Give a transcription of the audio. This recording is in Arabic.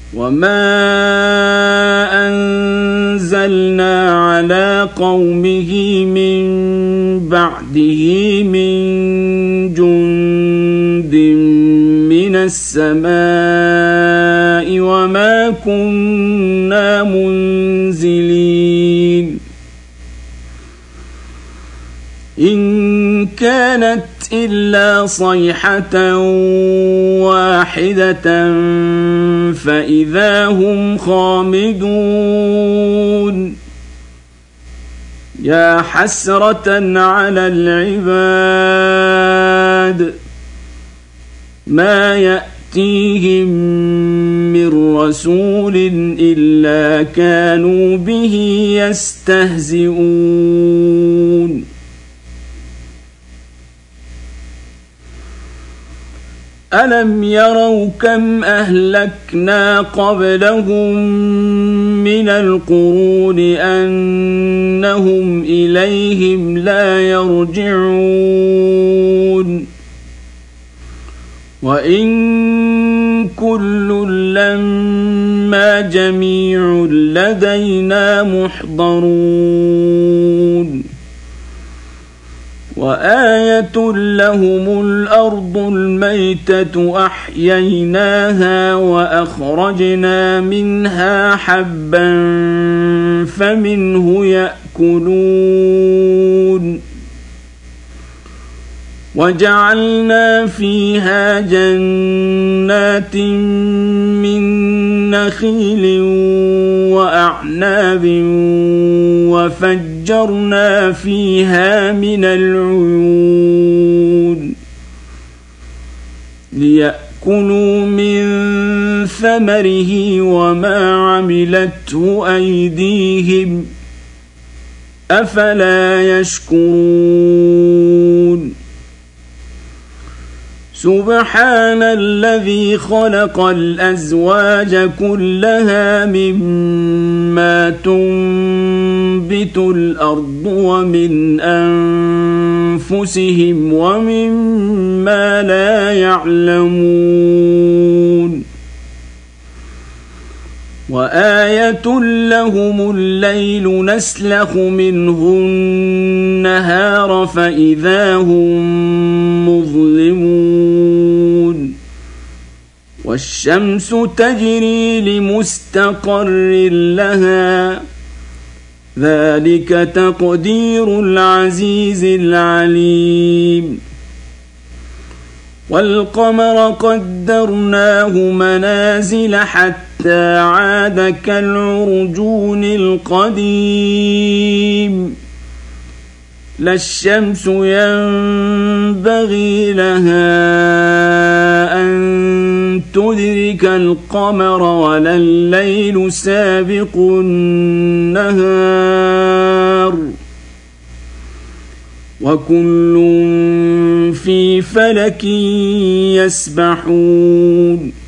وما أنزلنا على قومه من بعده من جند من السماء وما كنا منزلين إن كانت إلا صيحة واحدة فإذا هم خامدون يا حسرة على العباد ما يأتيهم من رسول إلا كانوا به يستهزئون ألم يروا كم أهلكنا قبلهم من القرون أنهم إليهم لا يرجعون وإن كل لما جميع لدينا محضرون وآية لهم الأرض الميتة أحييناها وأخرجنا منها حبا فمنه يأكلون وجعلنا فيها جنات من نخيل وأعناب وفجرنا فيها من العيون ليأكلوا من ثمره وما عملته أيديهم أفلا يشكرون سبحان الذي خلق الأزواج كلها مما تنبت الأرض ومن أنفسهم ومما لا يعلمون وآية لهم الليل نسلخ منه النهار فإذا هم مظلمون والشمس تجري لمستقر لها ذلك تقدير العزيز العليم والقمر قدرناه منازل حتى عاد كالعرجون القديم لا الشمس ينبغي لها أن تدرك القمر ولا الليل سابق النهار وكل في فلك يسبحون